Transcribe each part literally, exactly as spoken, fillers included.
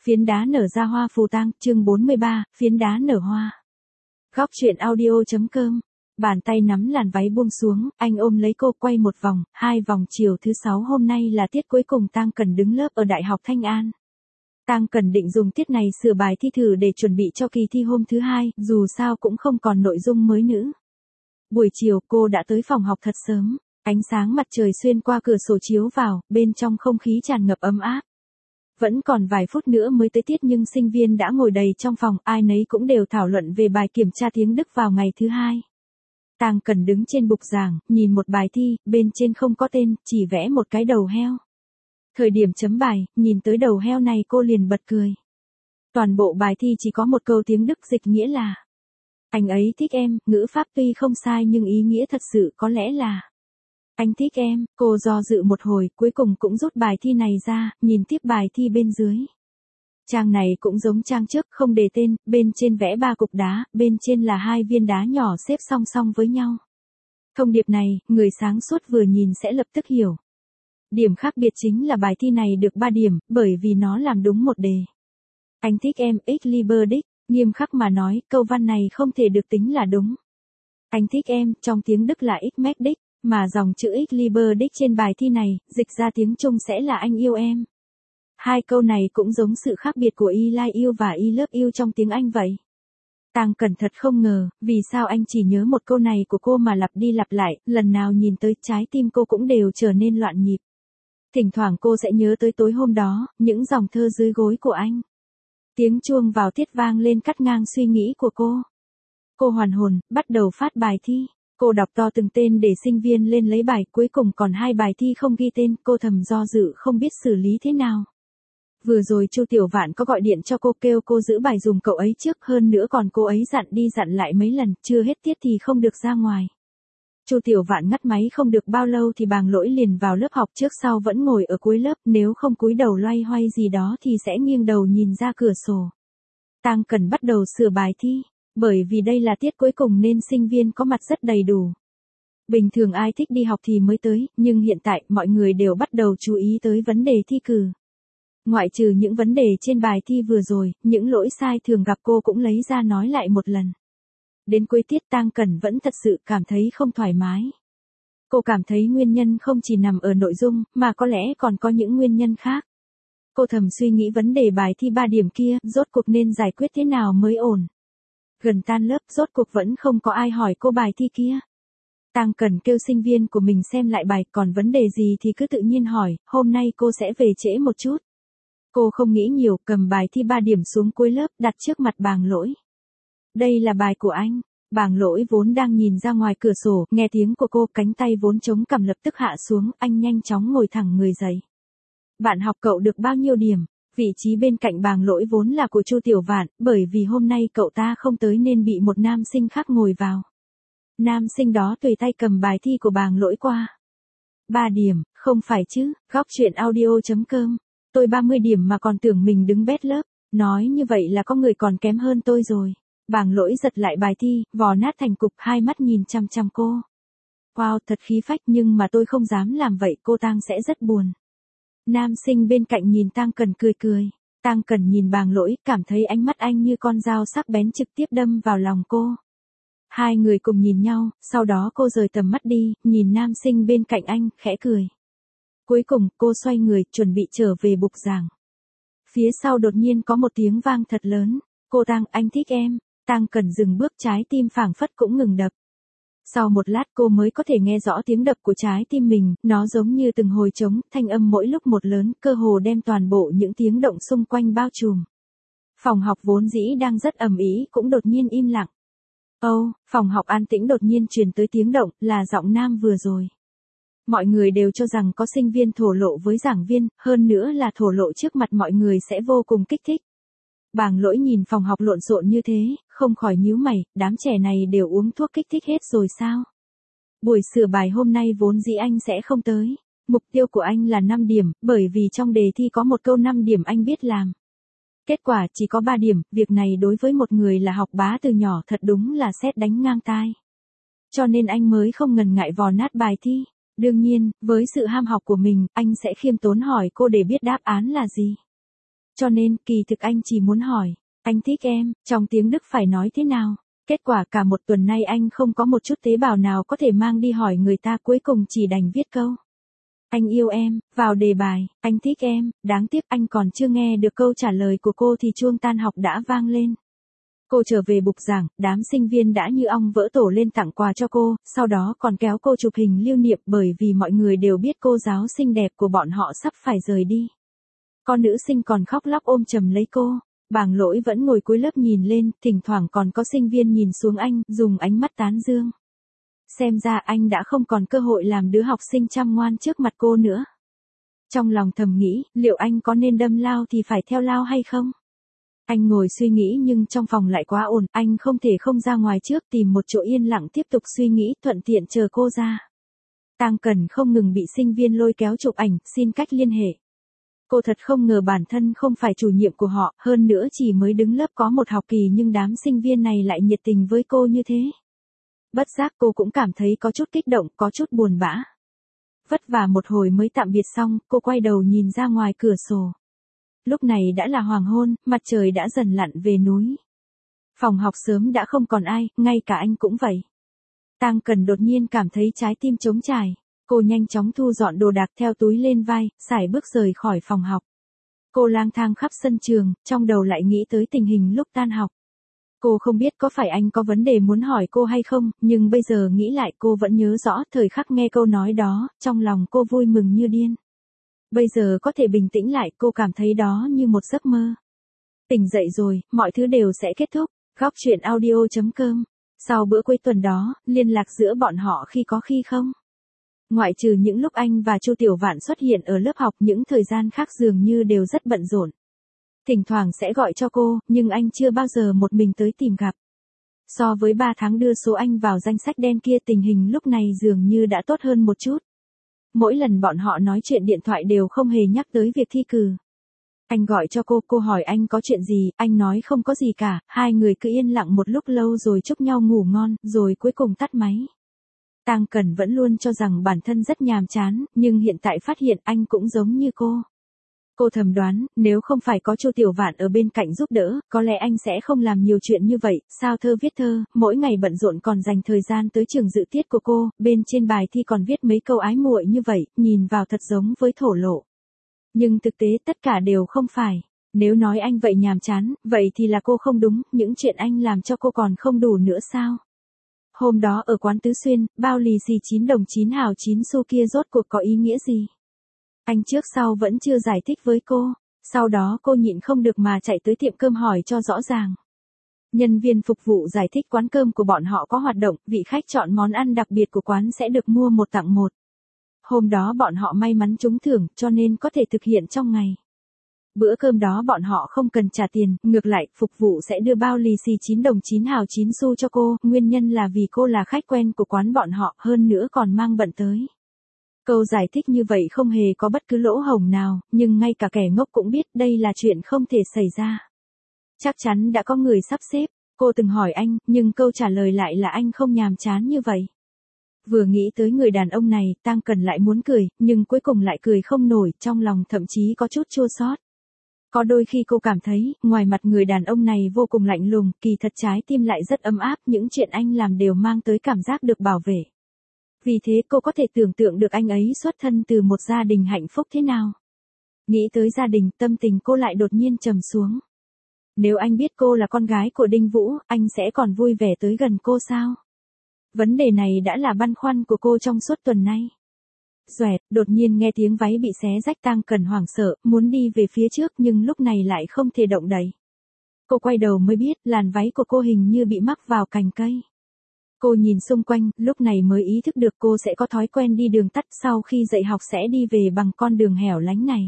Phiến đá nở ra hoa phù tang, chương bốn mươi ba, phiến đá nở hoa. Góc truyện audio.com. Bàn tay nắm làn váy buông xuống, anh ôm lấy cô quay một vòng, hai vòng. Chiều thứ sáu hôm nay là tiết cuối cùng Tang Cần đứng lớp ở Đại học Thanh An. Tang Cần định dùng tiết này sửa bài thi thử để chuẩn bị cho kỳ thi hôm thứ hai, dù sao cũng không còn nội dung mới nữa. Buổi chiều cô đã tới phòng học thật sớm, ánh sáng mặt trời xuyên qua cửa sổ chiếu vào, bên trong không khí tràn ngập ấm áp. Vẫn còn vài phút nữa mới tới tiết nhưng sinh viên đã ngồi đầy trong phòng, ai nấy cũng đều thảo luận về bài kiểm tra tiếng Đức vào ngày thứ hai. Tang Cần đứng trên bục giảng, nhìn một bài thi, bên trên không có tên, chỉ vẽ một cái đầu heo. Thời điểm chấm bài, nhìn tới đầu heo này cô liền bật cười. Toàn bộ bài thi chỉ có một câu tiếng Đức dịch nghĩa là: anh ấy thích em, ngữ pháp tuy không sai nhưng ý nghĩa thật sự có lẽ là: anh thích em. Cô do dự một hồi, cuối cùng cũng rút bài thi này ra, nhìn tiếp bài thi bên dưới. Trang này cũng giống trang trước, không đề tên, bên trên vẽ ba cục đá, bên trên là hai viên đá nhỏ xếp song song với nhau. Thông điệp này, người sáng suốt vừa nhìn sẽ lập tức hiểu. Điểm khác biệt chính là bài thi này được ba điểm, bởi vì nó làm đúng một đề. Anh thích em, ich liebe dich, nghiêm khắc mà nói, câu văn này không thể được tính là đúng. Anh thích em, trong tiếng Đức là ich mag dich. Mà dòng chữ ich liebe dich trên bài thi này, dịch ra tiếng Trung sẽ là anh yêu em. Hai câu này cũng giống sự khác biệt của I like you và I love you trong tiếng Anh vậy. Tang Cần thật không ngờ, vì sao anh chỉ nhớ một câu này của cô mà lặp đi lặp lại, lần nào nhìn tới trái tim cô cũng đều trở nên loạn nhịp. Thỉnh thoảng cô sẽ nhớ tới tối hôm đó, những dòng thơ dưới gối của anh. Tiếng chuông vào tiết vang lên cắt ngang suy nghĩ của cô. Cô hoàn hồn, bắt đầu phát bài thi. Cô đọc to từng tên để sinh viên lên lấy bài, cuối cùng còn hai bài thi không ghi tên, cô thầm do dự không biết xử lý thế nào. Vừa rồi Chu Tiểu Vạn có gọi điện cho cô kêu cô giữ bài dùng cậu ấy trước, hơn nữa còn cô ấy dặn đi dặn lại mấy lần, chưa hết tiết thì không được ra ngoài. Chu Tiểu Vạn ngắt máy không được bao lâu thì Bàng Lỗi liền vào lớp học, trước sau vẫn ngồi ở cuối lớp, nếu không cúi đầu loay hoay gì đó thì sẽ nghiêng đầu nhìn ra cửa sổ. Tang Cần bắt đầu sửa bài thi. Bởi vì đây là tiết cuối cùng nên sinh viên có mặt rất đầy đủ. Bình thường ai thích đi học thì mới tới, nhưng hiện tại mọi người đều bắt đầu chú ý tới vấn đề thi cử. Ngoại trừ những vấn đề trên bài thi vừa rồi, những lỗi sai thường gặp cô cũng lấy ra nói lại một lần. Đến cuối tiết Tang Cần vẫn thật sự cảm thấy không thoải mái. Cô cảm thấy nguyên nhân không chỉ nằm ở nội dung, mà có lẽ còn có những nguyên nhân khác. Cô thầm suy nghĩ vấn đề bài thi ba điểm kia, rốt cuộc nên giải quyết thế nào mới ổn. Gần tan lớp, rốt cuộc vẫn không có ai hỏi cô bài thi kia. Tang Cần kêu sinh viên của mình xem lại bài, còn vấn đề gì thì cứ tự nhiên hỏi, hôm nay cô sẽ về trễ một chút. Cô không nghĩ nhiều, cầm bài thi ba điểm xuống cuối lớp, đặt trước mặt Bàng Lỗi. Đây là bài của anh. Bàng Lỗi vốn đang nhìn ra ngoài cửa sổ, nghe tiếng của cô, cánh tay vốn chống cằm lập tức hạ xuống, anh nhanh chóng ngồi thẳng người dậy. Bạn học cậu được bao nhiêu điểm? Vị trí bên cạnh Bàng Lỗi vốn là của Chu Tiểu Vạn, bởi vì hôm nay cậu ta không tới nên bị một nam sinh khác ngồi vào. Nam sinh đó tùy tay cầm bài thi của Bàng Lỗi qua. Ba điểm, không phải chứ, góc truyện audio.com. Tôi ba mươi điểm mà còn tưởng mình đứng bét lớp, nói như vậy là có người còn kém hơn tôi rồi. Bàng Lỗi giật lại bài thi, vò nát thành cục, hai mắt nhìn chăm chăm cô. Wow, thật khí phách, nhưng mà tôi không dám làm vậy, cô Tang sẽ rất buồn. Nam sinh bên cạnh nhìn Tang Cần cười cười. Tang Cần nhìn Bàng Lỗi, cảm thấy ánh mắt anh như con dao sắc bén trực tiếp đâm vào lòng cô. Hai người cùng nhìn nhau, sau đó cô rời tầm mắt đi, nhìn nam sinh bên cạnh anh, khẽ cười. Cuối cùng, cô xoay người, chuẩn bị trở về bục giảng. Phía sau đột nhiên có một tiếng vang thật lớn. Cô Tang, anh thích em. Tang Cần dừng bước, trái tim phảng phất cũng ngừng đập. Sau một lát cô mới có thể nghe rõ tiếng đập của trái tim mình, nó giống như từng hồi trống, thanh âm mỗi lúc một lớn, cơ hồ đem toàn bộ những tiếng động xung quanh bao trùm. Phòng học vốn dĩ đang rất ầm ĩ cũng đột nhiên im lặng. Âu, oh, phòng học an tĩnh đột nhiên truyền tới tiếng động, là giọng nam vừa rồi. Mọi người đều cho rằng có sinh viên thổ lộ với giảng viên, hơn nữa là thổ lộ trước mặt mọi người sẽ vô cùng kích thích. Bàng Lỗi nhìn phòng học lộn xộn như thế, không khỏi nhíu mày, đám trẻ này đều uống thuốc kích thích hết rồi sao? Buổi sửa bài hôm nay vốn dĩ anh sẽ không tới. Mục tiêu của anh là năm điểm, bởi vì trong đề thi có một câu năm điểm anh biết làm. Kết quả chỉ có ba điểm, việc này đối với một người là học bá từ nhỏ thật đúng là sét đánh ngang tai. Cho nên anh mới không ngần ngại vò nát bài thi. Đương nhiên, với sự ham học của mình, anh sẽ khiêm tốn hỏi cô để biết đáp án là gì. Cho nên, kỳ thực anh chỉ muốn hỏi, anh thích em, trong tiếng Đức phải nói thế nào? Kết quả cả một tuần nay anh không có một chút tế bào nào có thể mang đi hỏi người ta, cuối cùng chỉ đành viết câu. Anh yêu em, vào đề bài, anh thích em, đáng tiếc anh còn chưa nghe được câu trả lời của cô thì chuông tan học đã vang lên. Cô trở về bục giảng, đám sinh viên đã như ong vỡ tổ lên tặng quà cho cô, sau đó còn kéo cô chụp hình lưu niệm bởi vì mọi người đều biết cô giáo xinh đẹp của bọn họ sắp phải rời đi. Con nữ sinh còn khóc lóc ôm chầm lấy cô. Bàng Lỗi vẫn ngồi cuối lớp nhìn lên, thỉnh thoảng còn có sinh viên nhìn xuống anh, dùng ánh mắt tán dương. Xem ra anh đã không còn cơ hội làm đứa học sinh chăm ngoan trước mặt cô nữa. Trong lòng thầm nghĩ, liệu anh có nên đâm lao thì phải theo lao hay không? Anh ngồi suy nghĩ nhưng trong phòng lại quá ồn, anh không thể không ra ngoài trước tìm một chỗ yên lặng tiếp tục suy nghĩ, thuận tiện chờ cô ra. Tang Cần không ngừng bị sinh viên lôi kéo chụp ảnh, xin cách liên hệ. Cô thật không ngờ bản thân không phải chủ nhiệm của họ, hơn nữa chỉ mới đứng lớp có một học kỳ nhưng đám sinh viên này lại nhiệt tình với cô như thế. Bất giác cô cũng cảm thấy có chút kích động, có chút buồn bã. Vất vả một hồi mới tạm biệt xong, cô quay đầu nhìn ra ngoài cửa sổ. Lúc này đã là hoàng hôn, mặt trời đã dần lặn về núi. Phòng học sớm đã không còn ai, ngay cả anh cũng vậy. Tang Cần đột nhiên cảm thấy trái tim trống trải. Cô nhanh chóng thu dọn đồ đạc theo túi lên vai, sải bước rời khỏi phòng học. Cô lang thang khắp sân trường, trong đầu lại nghĩ tới tình hình lúc tan học. Cô không biết có phải anh có vấn đề muốn hỏi cô hay không, nhưng bây giờ nghĩ lại cô vẫn nhớ rõ thời khắc nghe câu nói đó, trong lòng cô vui mừng như điên. Bây giờ có thể bình tĩnh lại, cô cảm thấy đó như một giấc mơ. Tỉnh dậy rồi, mọi thứ đều sẽ kết thúc. Góc truyện audio chấm com. Sau bữa cuối tuần đó, liên lạc giữa bọn họ khi có khi không. Ngoại trừ những lúc anh và Chu Tiểu Vạn xuất hiện ở lớp học, những thời gian khác dường như đều rất bận rộn. Thỉnh thoảng sẽ gọi cho cô, nhưng anh chưa bao giờ một mình tới tìm gặp. So với ba tháng đưa số anh vào danh sách đen kia, tình hình lúc này dường như đã tốt hơn một chút. Mỗi lần bọn họ nói chuyện điện thoại đều không hề nhắc tới việc thi cử. Anh gọi cho cô, cô hỏi anh có chuyện gì, anh nói không có gì cả, hai người cứ yên lặng một lúc lâu rồi chúc nhau ngủ ngon, rồi cuối cùng tắt máy. Tang Cần vẫn luôn cho rằng bản thân rất nhàm chán, nhưng hiện tại phát hiện anh cũng giống như cô. Cô thầm đoán, nếu không phải có Chu Tiểu Vạn ở bên cạnh giúp đỡ, có lẽ anh sẽ không làm nhiều chuyện như vậy, sao thơ viết thơ, mỗi ngày bận rộn còn dành thời gian tới trường dự tiết của cô, bên trên bài thi còn viết mấy câu ái muội như vậy, nhìn vào thật giống với thổ lộ. Nhưng thực tế tất cả đều không phải. Nếu nói anh vậy nhàm chán, vậy thì là cô không đúng, những chuyện anh làm cho cô còn không đủ nữa sao? Hôm đó ở quán Tứ Xuyên, bao lì xì chín đồng chín hào chín xu kia rốt cuộc có ý nghĩa gì? Anh trước sau vẫn chưa giải thích với cô, sau đó cô nhịn không được mà chạy tới tiệm cơm hỏi cho rõ ràng. Nhân viên phục vụ giải thích quán cơm của bọn họ có hoạt động, vị khách chọn món ăn đặc biệt của quán sẽ được mua một tặng một. Hôm đó bọn họ may mắn trúng thưởng, cho nên có thể thực hiện trong ngày. Bữa cơm đó bọn họ không cần trả tiền, ngược lại, phục vụ sẽ đưa bao lì xì chín đồng chín hào chín xu cho cô, nguyên nhân là vì cô là khách quen của quán bọn họ, hơn nữa còn mang bận tới. Câu giải thích như vậy không hề có bất cứ lỗ hổng nào, nhưng ngay cả kẻ ngốc cũng biết đây là chuyện không thể xảy ra. Chắc chắn đã có người sắp xếp, cô từng hỏi anh, nhưng câu trả lời lại là anh không nhàm chán như vậy. Vừa nghĩ tới người đàn ông này, Tang Cần lại muốn cười, nhưng cuối cùng lại cười không nổi, trong lòng thậm chí có chút chua xót. Có đôi khi cô cảm thấy, ngoài mặt người đàn ông này vô cùng lạnh lùng, kỳ thật trái tim lại rất ấm áp, những chuyện anh làm đều mang tới cảm giác được bảo vệ. Vì thế cô có thể tưởng tượng được anh ấy xuất thân từ một gia đình hạnh phúc thế nào. Nghĩ tới gia đình, tâm tình cô lại đột nhiên trầm xuống. Nếu anh biết cô là con gái của Đinh Vũ, anh sẽ còn vui vẻ tới gần cô sao? Vấn đề này đã là băn khoăn của cô trong suốt tuần nay. Xoẹt, đột nhiên nghe tiếng váy bị xé rách, Tang Cần hoảng sợ, muốn đi về phía trước nhưng lúc này lại không thể động đậy. Cô quay đầu mới biết, làn váy của cô hình như bị mắc vào cành cây. Cô nhìn xung quanh, lúc này mới ý thức được cô sẽ có thói quen đi đường tắt, sau khi dậy học sẽ đi về bằng con đường hẻo lánh này.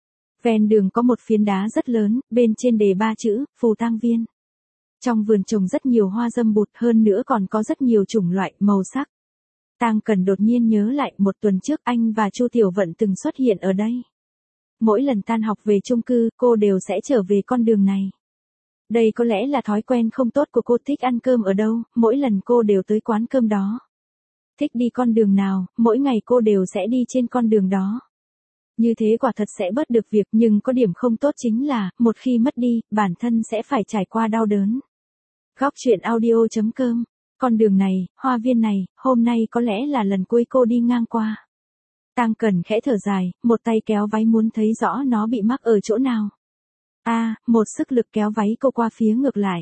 Ven đường có một phiến đá rất lớn, bên trên đề ba chữ, Phù Tang Viên. Trong vườn trồng rất nhiều hoa dâm bụt, hơn nữa còn có rất nhiều chủng loại, màu sắc. Tang Cần đột nhiên nhớ lại, một tuần trước anh và Chu Tiểu Vận từng xuất hiện ở đây. Mỗi lần tan học về chung cư, cô đều sẽ trở về con đường này. Đây có lẽ là thói quen không tốt của cô, thích ăn cơm ở đâu, mỗi lần cô đều tới quán cơm đó. Thích đi con đường nào, mỗi ngày cô đều sẽ đi trên con đường đó. Như thế quả thật sẽ bớt được việc, nhưng có điểm không tốt chính là, một khi mất đi, bản thân sẽ phải trải qua đau đớn. Góc truyện audio chấm com. Con đường này, hoa viên này, hôm nay có lẽ là lần cuối cô đi ngang qua. Tang Cẩn khẽ thở dài, một tay kéo váy muốn thấy rõ nó bị mắc ở chỗ nào. A, à, một sức lực kéo váy cô qua phía ngược lại.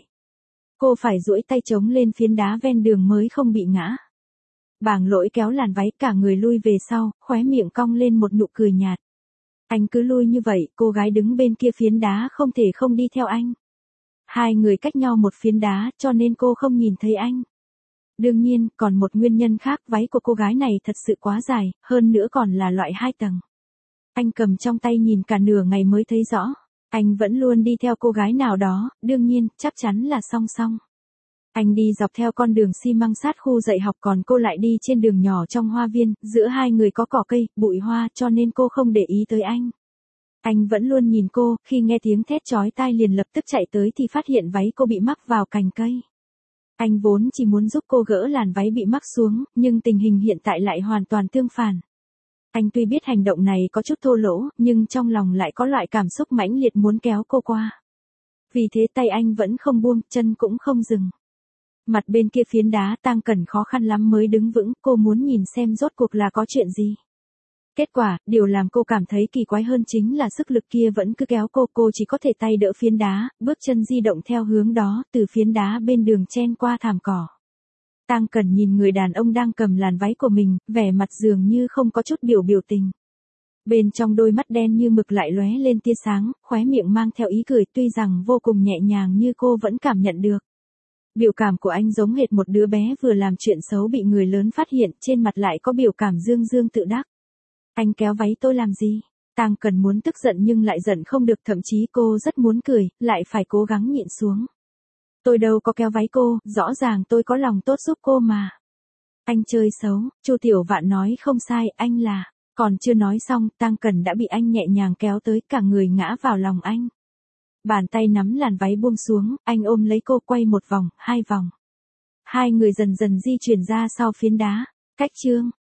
Cô phải duỗi tay chống lên phiến đá ven đường mới không bị ngã. Bàng Lỗi kéo làn váy cả người lui về sau, khóe miệng cong lên một nụ cười nhạt. Anh cứ lui như vậy, cô gái đứng bên kia phiến đá không thể không đi theo anh. Hai người cách nhau một phiến đá, cho nên cô không nhìn thấy anh. Đương nhiên, còn một nguyên nhân khác, váy của cô gái này thật sự quá dài, hơn nữa còn là loại hai tầng. Anh cầm trong tay nhìn cả nửa ngày mới thấy rõ. Anh vẫn luôn đi theo cô gái nào đó, đương nhiên, chắc chắn là song song. Anh đi dọc theo con đường xi măng sát khu dạy học, còn cô lại đi trên đường nhỏ trong hoa viên, giữa hai người có cỏ cây, bụi hoa, cho nên cô không để ý tới anh. Anh vẫn luôn nhìn cô, khi nghe tiếng thét chói tai liền lập tức chạy tới thì phát hiện váy cô bị mắc vào cành cây. Anh vốn chỉ muốn giúp cô gỡ làn váy bị mắc xuống, nhưng tình hình hiện tại lại hoàn toàn tương phản. Anh tuy biết hành động này có chút thô lỗ, nhưng trong lòng lại có loại cảm xúc mãnh liệt muốn kéo cô qua. Vì thế tay anh vẫn không buông, chân cũng không dừng. Mặt bên kia phiến đá, Tang Cẩn khó khăn lắm mới đứng vững, cô muốn nhìn xem rốt cuộc là có chuyện gì. Kết quả, điều làm cô cảm thấy kỳ quái hơn chính là sức lực kia vẫn cứ kéo cô, cô chỉ có thể tay đỡ phiến đá, bước chân di động theo hướng đó, từ phiến đá bên đường chen qua thảm cỏ. Tang Cẩn nhìn người đàn ông đang cầm làn váy của mình, vẻ mặt dường như không có chút biểu biểu tình. Bên trong đôi mắt đen như mực lại lóe lên tia sáng, khóe miệng mang theo ý cười, tuy rằng vô cùng nhẹ nhàng như cô vẫn cảm nhận được. Biểu cảm của anh giống hệt một đứa bé vừa làm chuyện xấu bị người lớn phát hiện, trên mặt lại có biểu cảm dương dương tự đắc. Anh kéo váy tôi làm gì? Tang Cẩn muốn tức giận nhưng lại giận không được, thậm chí cô rất muốn cười, lại phải cố gắng nhịn xuống. Tôi đâu có kéo váy cô, rõ ràng tôi có lòng tốt giúp cô mà. Anh chơi xấu, Chu Tiểu Vạn nói không sai, anh là. Còn chưa nói xong, Tang Cẩn đã bị anh nhẹ nhàng kéo tới, cả người ngã vào lòng anh. Bàn tay nắm làn váy buông xuống, anh ôm lấy cô quay một vòng, hai vòng. Hai người dần dần di chuyển ra sau phiến đá. Cách chương.